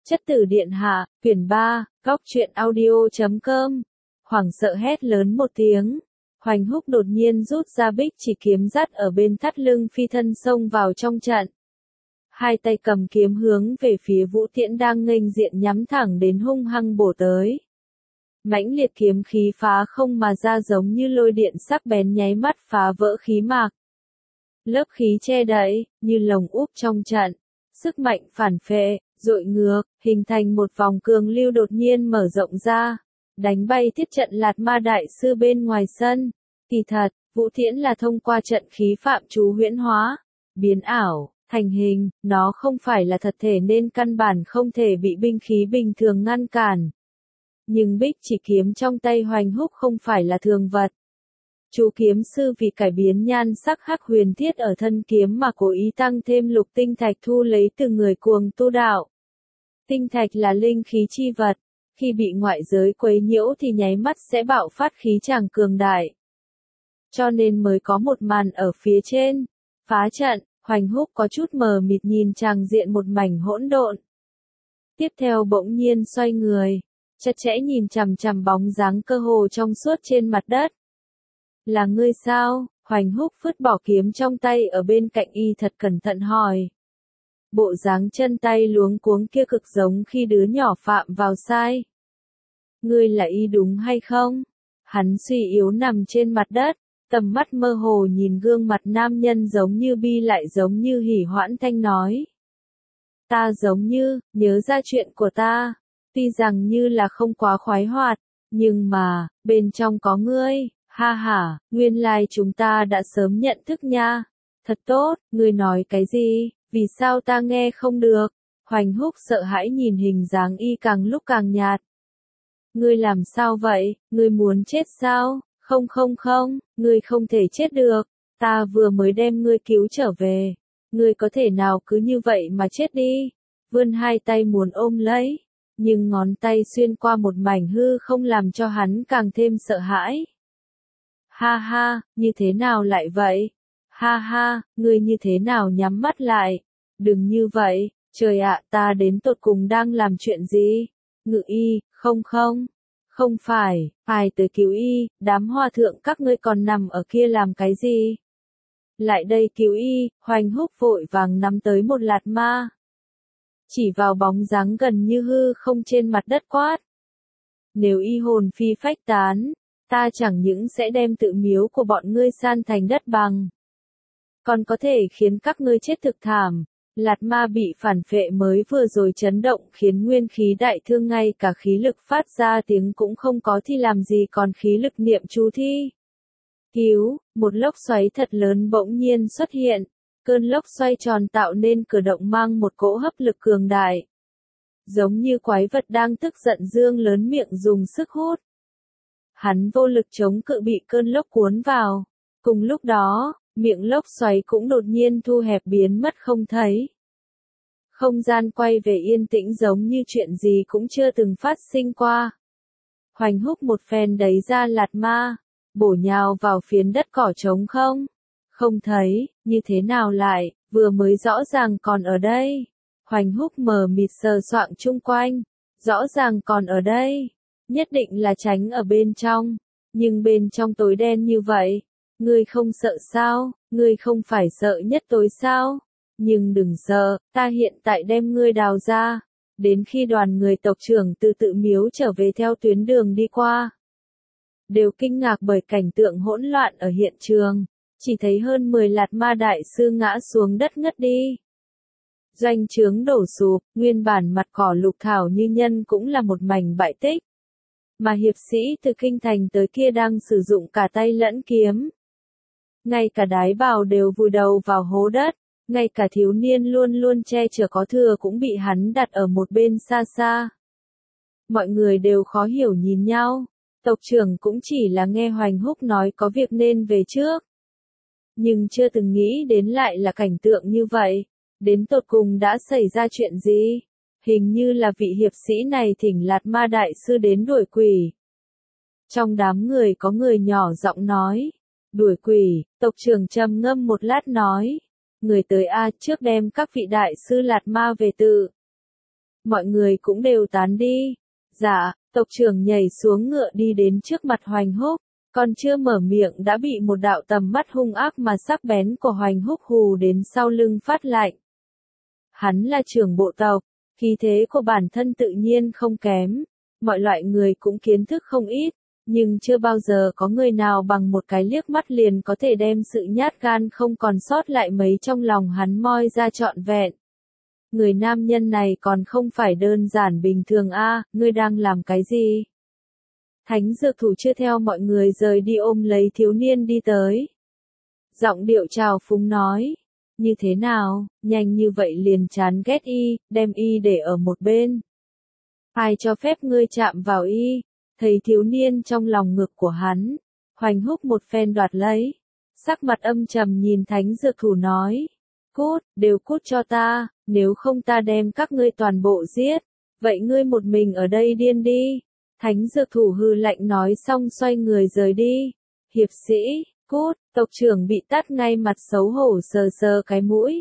Chất tử điện hạ, quyển 3, góc truyện audio.com. Hoảng sợ hét lớn một tiếng. Hoành Húc đột nhiên rút ra bích chỉ kiếm dắt ở bên thắt lưng phi thân xông vào trong trận. Hai tay cầm kiếm hướng về phía Vũ Tiễn đang nghênh diện nhắm thẳng đến hung hăng bổ tới. Mãnh liệt kiếm khí phá không mà ra giống như lôi điện sắc bén nháy mắt phá vỡ khí mạc. Lớp khí che đậy, như lồng úp trong trận. Sức mạnh phản phệ, dội ngược, hình thành một vòng cường lưu đột nhiên mở rộng ra, đánh bay thiết trận Lạt Ma đại sư bên ngoài sân. Kỳ thật, Vũ Tiễn là thông qua trận khí phạm chú huyễn hóa, biến ảo, thành hình, nó không phải là thật thể nên căn bản không thể bị binh khí bình thường ngăn cản. Nhưng bích chỉ kiếm trong tay Hoành Húc không phải là thường vật. Chú kiếm sư vì cải biến nhan sắc hắc huyền thiết ở thân kiếm mà cố ý tăng thêm lục tinh thạch thu lấy từ người cuồng tu đạo. Tinh thạch là linh khí chi vật, khi bị ngoại giới quấy nhiễu thì nháy mắt sẽ bạo phát khí tràng cường đại. Cho nên mới có một màn ở phía trên. Phá trận, Hoành Húc có chút mờ mịt nhìn tràng diện một mảnh hỗn độn. Tiếp theo bỗng nhiên xoay người, chặt chẽ nhìn chằm chằm bóng dáng cơ hồ trong suốt trên mặt đất. Là ngươi sao? Hoành Húc phứt bỏ kiếm trong tay ở bên cạnh y thật cẩn thận hỏi. Bộ dáng chân tay luống cuống kia cực giống khi đứa nhỏ phạm vào sai. Ngươi là y đúng hay không? Hắn suy yếu nằm trên mặt đất, tầm mắt mơ hồ nhìn gương mặt nam nhân giống như bi lại giống như hỉ hoãn thanh nói. Ta giống như, nhớ ra chuyện của ta, tuy rằng như là không quá khoái hoạt, nhưng mà, bên trong có ngươi. Ha ha, nguyên lai chúng ta đã sớm nhận thức nha. Thật tốt, ngươi nói cái gì, vì sao ta nghe không được? Hoành Húc sợ hãi nhìn hình dáng y càng lúc càng nhạt. Ngươi làm sao vậy, ngươi muốn chết sao? Không, ngươi không thể chết được. Ta vừa mới đem ngươi cứu trở về. Ngươi có thể nào cứ như vậy mà chết đi? Vươn hai tay muốn ôm lấy, nhưng ngón tay xuyên qua một mảnh hư không làm cho hắn càng thêm sợ hãi. Ha ha, như thế nào lại vậy? Ha ha, ngươi như thế nào nhắm mắt lại? Đừng như vậy, trời ạ, ta đến tột cùng đang làm chuyện gì? Ngự y, không phải, ai tới cứu y, đám hòa thượng các ngươi còn nằm ở kia làm cái gì? Lại đây cứu y, Hoành Húc vội vàng nắm tới một lạt ma. Chỉ vào bóng dáng gần như hư không trên mặt đất quát. Nếu y hồn phi phách tán, ta chẳng những sẽ đem tự miếu của bọn ngươi san thành đất bằng, còn có thể khiến các ngươi chết thực thảm. Lạt ma bị phản phệ mới vừa rồi chấn động khiến nguyên khí đại thương, ngay cả khí lực phát ra tiếng cũng không có thì làm gì còn khí lực niệm chú thi. Cứu, một lốc xoáy thật lớn bỗng nhiên xuất hiện, cơn lốc xoay tròn tạo nên cử động mang một cỗ hấp lực cường đại. Giống như quái vật đang tức giận dương lớn miệng dùng sức hút. Hắn vô lực chống cự bị cơn lốc cuốn vào. Cùng lúc đó, miệng lốc xoáy cũng đột nhiên thu hẹp biến mất không thấy. Không gian quay về yên tĩnh giống như chuyện gì cũng chưa từng phát sinh qua. Hoành Húc một phen đẩy ra lạt ma, bổ nhào vào phiến đất cỏ trống không. Không thấy, như thế nào lại, vừa mới rõ ràng còn ở đây. Hoành Húc mờ mịt sờ soạng chung quanh, rõ ràng còn ở đây. Nhất định là tránh ở bên trong, nhưng bên trong tối đen như vậy, ngươi không sợ sao, ngươi không phải sợ nhất tối sao, nhưng đừng sợ, ta hiện tại đem ngươi đào ra, đến khi đoàn người tộc trưởng từ tự miếu trở về theo tuyến đường đi qua. Đều kinh ngạc bởi cảnh tượng hỗn loạn ở hiện trường, chỉ thấy hơn 10 Lạt Ma đại sư ngã xuống đất ngất đi. Doanh trướng đổ sụp, nguyên bản mặt cỏ lục thảo như nhân cũng là một mảnh bại tích. Mà hiệp sĩ từ kinh thành tới kia đang sử dụng cả tay lẫn kiếm. Ngay cả đái bào đều vùi đầu vào hố đất, ngay cả thiếu niên luôn luôn che chở có thừa cũng bị hắn đặt ở một bên xa xa. Mọi người đều khó hiểu nhìn nhau, tộc trưởng cũng chỉ là nghe Hoành Húc nói có việc nên về trước. Nhưng chưa từng nghĩ đến lại là cảnh tượng như vậy, đến tột cùng đã xảy ra chuyện gì? Hình như là vị hiệp sĩ này thỉnh Lạt Ma đại sư đến đuổi quỷ. Trong đám người có người nhỏ giọng nói, đuổi quỷ, tộc trưởng trầm ngâm một lát nói, người tới trước đem các vị đại sư Lạt Ma về tự. mọi người cũng đều tán đi. Dạ, tộc trưởng nhảy xuống ngựa đi đến trước mặt Hoành Húc, còn chưa mở miệng đã bị một đạo tầm mắt hung ác mà sắc bén của Hoành Húc hù đến sau lưng phát lạnh. Hắn là trưởng bộ tộc, khí thế của bản thân tự nhiên không kém, mọi loại người cũng kiến thức không ít, nhưng chưa bao giờ có người nào bằng một cái liếc mắt liền có thể đem sự nhát gan không còn sót lại mấy trong lòng hắn moi ra trọn vẹn. Người nam nhân này còn không phải đơn giản bình thường a, ngươi đang làm cái gì? Thánh dược thủ chưa theo mọi người rời đi ôm lấy thiếu niên đi tới. Giọng điệu trào phúng nói, như thế nào, nhanh như vậy liền chán ghét y, đem y để ở một bên. Ai cho phép ngươi chạm vào y? Thấy thiếu niên trong lòng ngực của hắn, Hoành Húc một phen đoạt lấy, sắc mặt âm trầm nhìn thánh dược thủ nói, cút, đều cút cho ta, nếu không ta đem các ngươi toàn bộ giết, vậy ngươi một mình ở đây điên đi. Thánh dược thủ hư lạnh nói xong xoay người rời đi. Hiệp sĩ, cút, tộc trưởng bị tát ngay mặt xấu hổ sờ sờ cái mũi.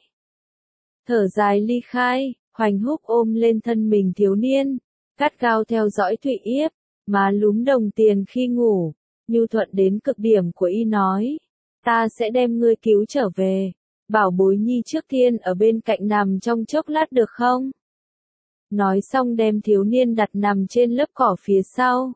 Thở dài ly khai, Hoành Húc ôm lên thân mình thiếu niên, cắt gao theo dõi Thụy Yếp, má lúm đồng tiền khi ngủ, nhu thuận đến cực điểm của y nói, ta sẽ đem ngươi cứu trở về, bảo bối nhi trước tiên ở bên cạnh nằm trong chốc lát được không? Nói xong đem thiếu niên đặt nằm trên lớp cỏ phía sau.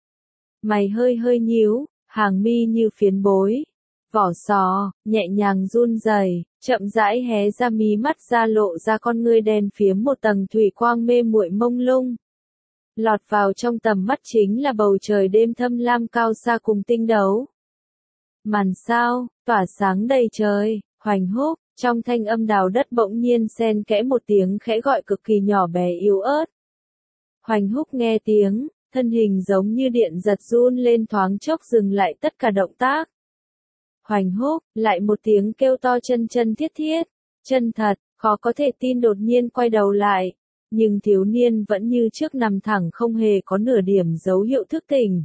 Mày hơi hơi nhíu, hàng mi như phiến bối, vỏ sò, nhẹ nhàng run rẩy, chậm rãi hé ra mí mắt ra lộ ra con ngươi đen phiếm một tầng thủy quang mê muội mông lung. Lọt vào trong tầm mắt chính là bầu trời đêm thâm lam cao xa cùng tinh đấu. Màn sao, tỏa sáng đầy trời, Hoành Húc, trong thanh âm đào đất bỗng nhiên xen kẽ một tiếng khẽ gọi cực kỳ nhỏ bé yếu ớt. Hoành Húc nghe tiếng, thân hình giống như điện giật run lên thoáng chốc dừng lại tất cả động tác. Hoành Húc, lại một tiếng kêu to chân chân thiết thiết, chân thật, khó có thể tin đột nhiên quay đầu lại. Nhưng thiếu niên vẫn như trước nằm thẳng không hề có nửa điểm dấu hiệu thức tỉnh.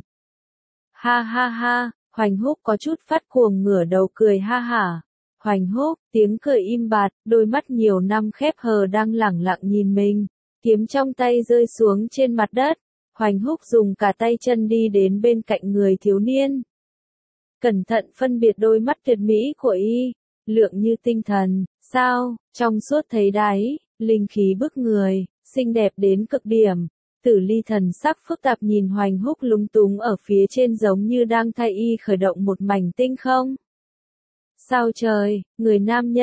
Ha ha ha, Hoành Húc có chút phát cuồng ngửa đầu cười ha hả. Hoành Húc, tiếng cười im bặt, đôi mắt nhiều năm khép hờ đang lẳng lặng nhìn mình, kiếm trong tay rơi xuống trên mặt đất. Hoành Húc dùng cả tay chân đi đến bên cạnh người thiếu niên. Cẩn thận phân biệt đôi mắt tuyệt mỹ của y, lượng như tinh thần, sao, trong suốt thấy đáy, linh khí bức người, xinh đẹp đến cực điểm. Tử Ly thần sắc phức tạp nhìn Hoành Húc lúng túng ở phía trên giống như đang thay y khởi động một mảnh tinh không. Sao trời, người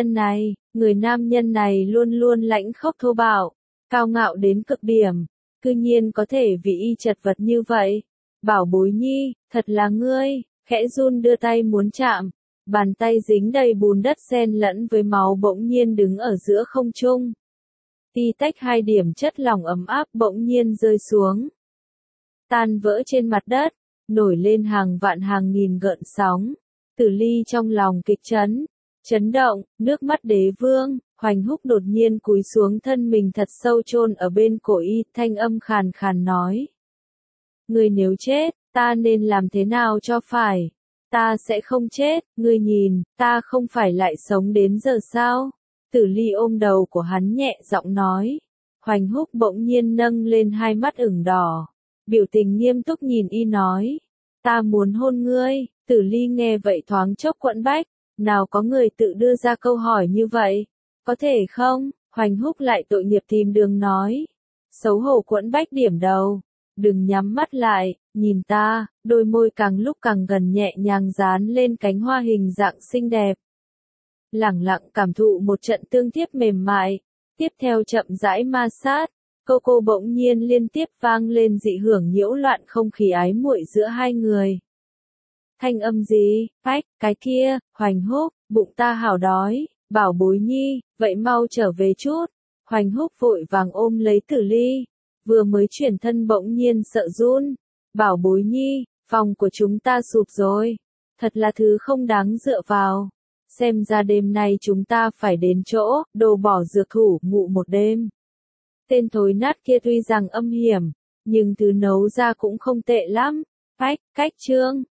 nam nhân này luôn luôn lãnh khốc thô bạo, cao ngạo đến cực điểm, cư nhiên có thể vì y chật vật như vậy. Bảo bối nhi, thật là ngươi, khẽ run đưa tay muốn chạm, bàn tay dính đầy bùn đất xen lẫn với máu bỗng nhiên đứng ở giữa không trung. Ti tách hai điểm chất lỏng ấm áp bỗng nhiên rơi xuống. Tan vỡ trên mặt đất, nổi lên hàng vạn hàng nghìn gợn sóng. Tử Ly trong lòng kịch chấn động, nước mắt đế vương, Hoành Húc đột nhiên cúi xuống thân mình thật sâu chôn ở bên cổ y, thanh âm khàn khàn nói. Ngươi nếu chết, ta nên làm thế nào cho phải? Ta sẽ không chết, ngươi nhìn, ta không phải lại sống đến giờ sao? Tử Ly ôm đầu của hắn nhẹ giọng nói. Hoành Húc bỗng nhiên nâng lên hai mắt ửng đỏ, biểu tình nghiêm túc nhìn y nói. Ta muốn hôn ngươi. Tử Ly nghe vậy thoáng chốc quẫn bách, nào có người tự đưa ra câu hỏi như vậy, có thể không? Hoành Húc lại tội nghiệp tìm đường nói, xấu hổ quẫn bách điểm đầu, đừng nhắm mắt lại, nhìn ta, đôi môi càng lúc càng gần nhẹ nhàng dán lên cánh hoa hình dạng xinh đẹp. Lẳng lặng cảm thụ một trận tương tiếp mềm mại, tiếp theo chậm rãi ma sát, cô bỗng nhiên liên tiếp vang lên dị hưởng nhiễu loạn không khí ái muội giữa hai người. Thanh âm gì, phách, cái kia, Hoành Húc, bụng ta hảo đói, bảo bối nhi, vậy mau trở về chút. Hoành Húc vội vàng ôm lấy Tử Ly, vừa mới chuyển thân bỗng nhiên sợ run. Bảo bối nhi, phòng của chúng ta sụp rồi, thật là thứ không đáng dựa vào. Xem ra đêm nay chúng ta phải đến chỗ, đồ bỏ dược thủ, ngủ một đêm. Tên thối nát kia tuy rằng âm hiểm, nhưng thứ nấu ra cũng không tệ lắm. Phách, cách chương.